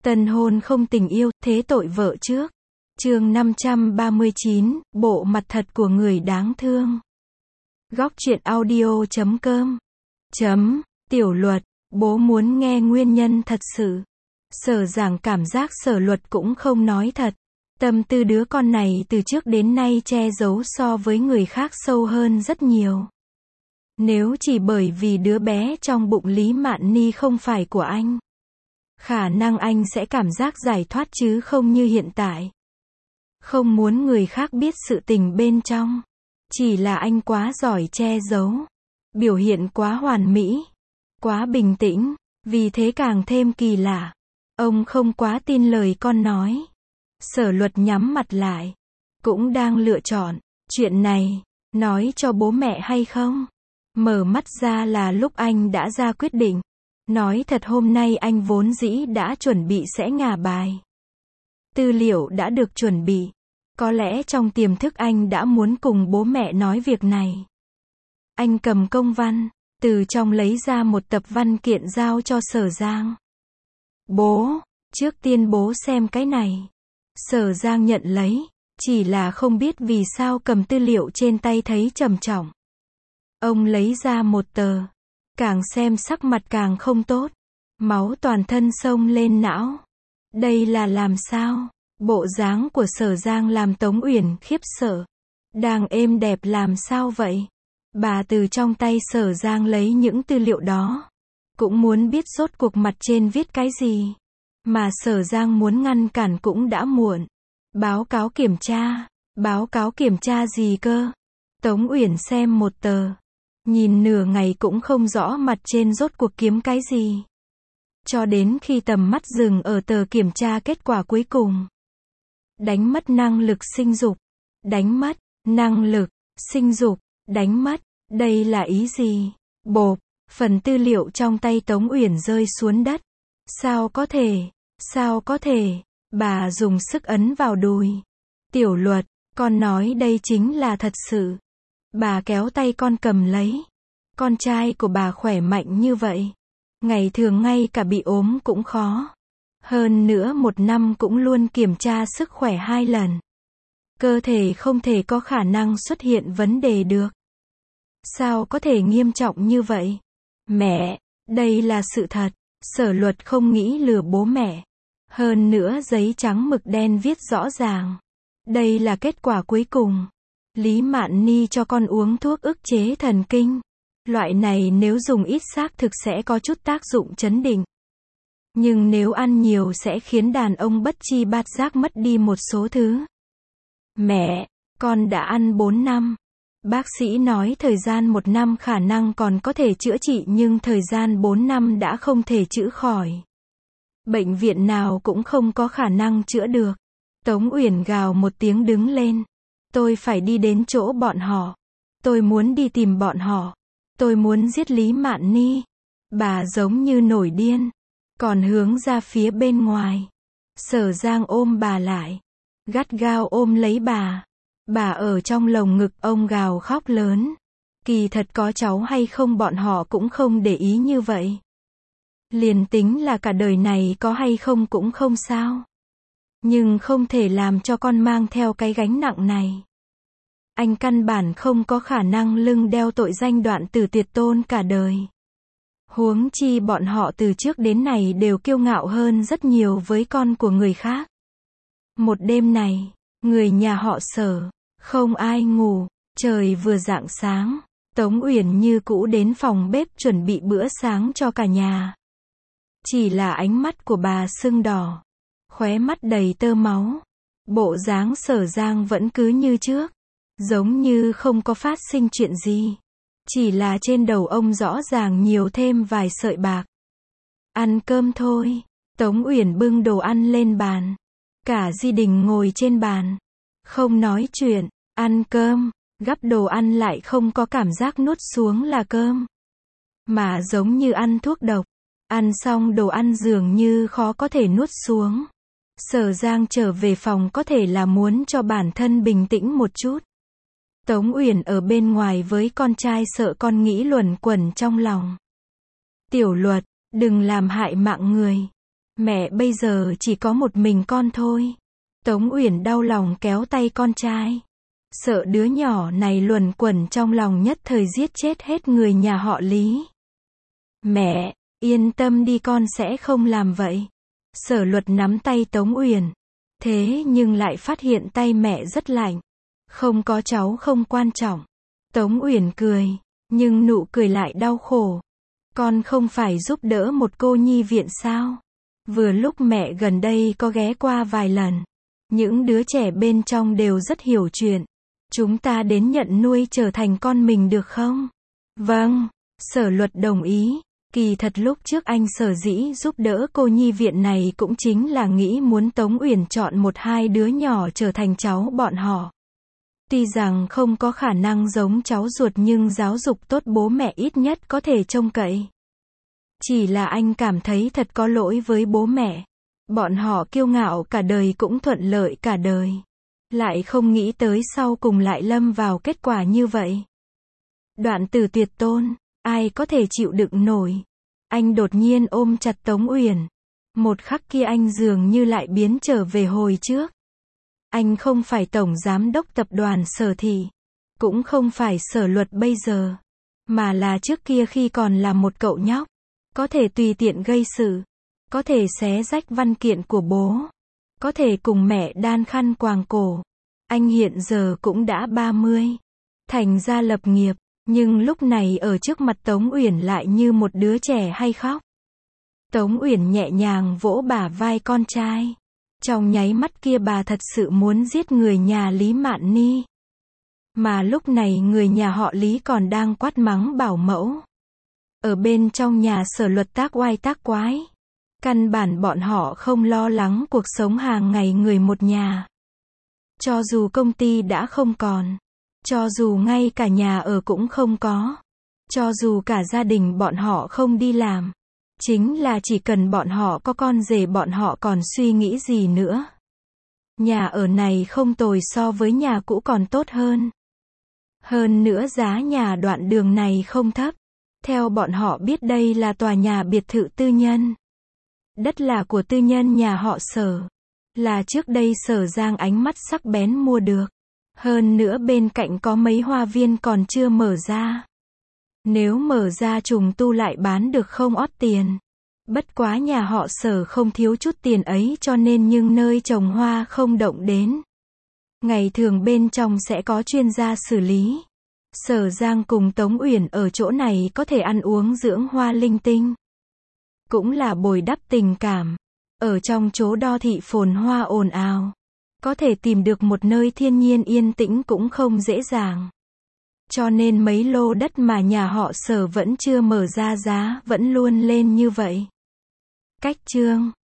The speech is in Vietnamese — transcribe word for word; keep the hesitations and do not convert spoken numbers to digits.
Tân hôn không tình yêu, thế tội vợ trước. Chương năm trăm ba mươi chín, bộ mặt thật của người đáng thương. Góc truyện audio chấm com. Chấm, tiểu luật, bố muốn nghe nguyên nhân thật sự. Sở Giảng cảm giác Sở Luật cũng không nói thật. Tâm tư đứa con này từ trước đến nay che giấu so với người khác sâu hơn rất nhiều. Nếu chỉ bởi vì đứa bé trong bụng Lý Mạn Ni không phải của anh, khả năng anh sẽ cảm giác giải thoát chứ không như hiện tại. Không muốn người khác biết sự tình bên trong. Chỉ là anh quá giỏi che giấu. Biểu hiện quá hoàn mỹ. Quá bình tĩnh. Vì thế càng thêm kỳ lạ. Ông không quá tin lời con nói. Sở Luật nhắm mặt lại. Cũng đang lựa chọn. Chuyện này, nói cho bố mẹ hay không? Mở mắt ra là lúc anh đã ra quyết định. Nói thật hôm nay anh vốn dĩ đã chuẩn bị sẽ ngả bài. Tư liệu đã được chuẩn bị. Có lẽ trong tiềm thức anh đã muốn cùng bố mẹ nói việc này. Anh cầm công văn, từ trong lấy ra một tập văn kiện giao cho Sở Giang. Bố, trước tiên bố xem cái này. Sở Giang nhận lấy, chỉ là không biết vì sao cầm tư liệu trên tay thấy trầm trọng. Ông lấy ra một tờ, càng xem sắc mặt càng không tốt. Máu toàn thân xông lên não. Đây là làm sao? Bộ dáng của Sở Giang làm Tống Uyển khiếp sợ. Đang êm đẹp làm sao vậy? Bà từ trong tay Sở Giang lấy những tư liệu đó. Cũng muốn biết rốt cuộc mặt trên viết cái gì. Mà Sở Giang muốn ngăn cản cũng đã muộn. Báo cáo kiểm tra. Báo cáo kiểm tra gì cơ? Tống Uyển xem một tờ. Nhìn nửa ngày cũng không rõ mặt trên rốt cuộc kiếm cái gì. Cho đến khi tầm mắt dừng ở tờ kiểm tra kết quả cuối cùng. Đánh mất năng lực sinh dục. Đánh mất năng lực sinh dục. Đánh mất. Đây là ý gì? Bộp. Phần tư liệu trong tay Tống Uyển rơi xuống đất. Sao có thể? Sao có thể? Bà dùng sức ấn vào đùi. Tiểu Luật, con nói đây chính là thật sự. Bà kéo tay con cầm lấy. Con trai của bà khỏe mạnh như vậy. Ngày thường ngay cả bị ốm cũng khó. Hơn nữa một năm cũng luôn kiểm tra sức khỏe hai lần. Cơ thể không thể có khả năng xuất hiện vấn đề được. Sao có thể nghiêm trọng như vậy? Mẹ, đây là sự thật. Sở Luật không nghĩ lừa bố mẹ. Hơn nữa giấy trắng mực đen viết rõ ràng. Đây là kết quả cuối cùng. Lý Mạn Ni cho con uống thuốc ức chế thần kinh. Loại này nếu dùng ít xác thực sẽ có chút tác dụng chấn định. Nhưng nếu ăn nhiều sẽ khiến đàn ông bất chi bát giác mất đi một số thứ. Mẹ, con đã ăn bốn năm. Bác sĩ nói thời gian một năm khả năng còn có thể chữa trị nhưng thời gian bốn năm đã không thể chữa khỏi. Bệnh viện nào cũng không có khả năng chữa được. Tống Uyển gào một tiếng đứng lên. Tôi phải đi đến chỗ bọn họ. Tôi muốn đi tìm bọn họ. Tôi muốn giết Lý Mạn Ni. Bà giống như nổi điên. Còn hướng ra phía bên ngoài. Sở Giang ôm bà lại. Gắt gao ôm lấy bà. Bà ở trong lồng ngực ông gào khóc lớn. Kỳ thật có cháu hay không bọn họ cũng không để ý như vậy. Liền tính là cả đời này có hay không cũng không sao. Nhưng không thể làm cho con mang theo cái gánh nặng này. Anh căn bản không có khả năng lưng đeo tội danh đoạn tử tuyệt tôn cả đời. Huống chi bọn họ từ trước đến nay đều kiêu ngạo hơn rất nhiều với con của người khác. Một đêm này, người nhà họ Sở, không ai ngủ, trời vừa rạng sáng, Tống Uyển như cũ đến phòng bếp chuẩn bị bữa sáng cho cả nhà. Chỉ là ánh mắt của bà sưng đỏ, khóe mắt đầy tơ máu, bộ dáng Sở Giang vẫn cứ như trước, giống như không có phát sinh chuyện gì. Chỉ là trên đầu ông rõ ràng nhiều thêm vài sợi bạc. Ăn cơm thôi. Tống Uyển bưng đồ ăn lên bàn. Cả gia đình ngồi trên bàn. Không nói chuyện. Ăn cơm. Gắp đồ ăn lại không có cảm giác nuốt xuống là cơm. Mà giống như ăn thuốc độc. Ăn xong đồ ăn dường như khó có thể nuốt xuống. Sở Giang trở về phòng có thể là muốn cho bản thân bình tĩnh một chút. Tống Uyển ở bên ngoài với con trai sợ con nghĩ luẩn quẩn trong lòng. Tiểu Luật, đừng làm hại mạng người. Mẹ bây giờ chỉ có một mình con thôi. Tống Uyển đau lòng kéo tay con trai. Sợ đứa nhỏ này luẩn quẩn trong lòng nhất thời giết chết hết người nhà họ Lý. Mẹ, yên tâm đi con sẽ không làm vậy. Sở Luật nắm tay Tống Uyển. Thế nhưng lại phát hiện tay mẹ rất lạnh. Không có cháu không quan trọng. Tống Uyển cười, nhưng nụ cười lại đau khổ. Con không phải giúp đỡ một cô nhi viện sao? Vừa lúc mẹ gần đây có ghé qua vài lần. Những đứa trẻ bên trong đều rất hiểu chuyện. Chúng ta đến nhận nuôi trở thành con mình được không? Vâng, Sở Luật đồng ý. Kỳ thật lúc trước anh sở dĩ giúp đỡ cô nhi viện này cũng chính là nghĩ muốn Tống Uyển chọn một hai đứa nhỏ trở thành cháu bọn họ. Tuy rằng không có khả năng giống cháu ruột nhưng giáo dục tốt bố mẹ ít nhất có thể trông cậy. Chỉ là anh cảm thấy thật có lỗi với bố mẹ. Bọn họ kiêu ngạo cả đời cũng thuận lợi cả đời. Lại không nghĩ tới sau cùng lại lâm vào kết quả như vậy. Đoạn từ tuyệt tôn, ai có thể chịu đựng nổi. Anh đột nhiên ôm chặt Tống Uyển. Một khắc kia anh dường như lại biến trở về hồi trước. Anh không phải tổng giám đốc tập đoàn Sở Thị. Cũng không phải Sở Luật bây giờ. Mà là trước kia khi còn là một cậu nhóc. Có thể tùy tiện gây sự. Có thể xé rách văn kiện của bố. Có thể cùng mẹ đan khăn quàng cổ. Anh hiện giờ cũng đã ba mươi. Thành ra lập nghiệp. Nhưng lúc này ở trước mặt Tống Uyển lại như một đứa trẻ hay khóc. Tống Uyển nhẹ nhàng vỗ bả vai con trai. Trong nháy mắt kia bà thật sự muốn giết người nhà Lý Mạn Ni. Mà lúc này người nhà họ Lý còn đang quát mắng bảo mẫu. Ở bên trong nhà Sở Luật tác oai tác quái. Căn bản bọn họ không lo lắng cuộc sống hàng ngày người một nhà. Cho dù công ty đã không còn. Cho dù ngay cả nhà ở cũng không có. Cho dù cả gia đình bọn họ không đi làm. Chính là chỉ cần bọn họ có con rể bọn họ còn suy nghĩ gì nữa. Nhà ở này không tồi so với nhà cũ còn tốt hơn. Hơn nữa giá nhà đoạn đường này không thấp. Theo bọn họ biết đây là tòa nhà biệt thự tư nhân. Đất là của tư nhân nhà họ Sở. Là trước đây Sở Giang ánh mắt sắc bén mua được. Hơn nữa bên cạnh có mấy hoa viên còn chưa mở ra. Nếu mở ra trùng tu lại bán được không ót tiền. Bất quá nhà họ Sở không thiếu chút tiền ấy cho nên nhưng nơi trồng hoa không động đến. Ngày thường bên trong sẽ có chuyên gia xử lý. Sở Giang cùng Tống Uyển ở chỗ này có thể ăn uống dưỡng hoa linh tinh. Cũng là bồi đắp tình cảm. Ở trong chỗ đô thị phồn hoa ồn ào. Có thể tìm được một nơi thiên nhiên yên tĩnh cũng không dễ dàng. Cho nên mấy lô đất mà nhà họ Sở vẫn chưa mở ra giá vẫn luôn lên như vậy. Cách chương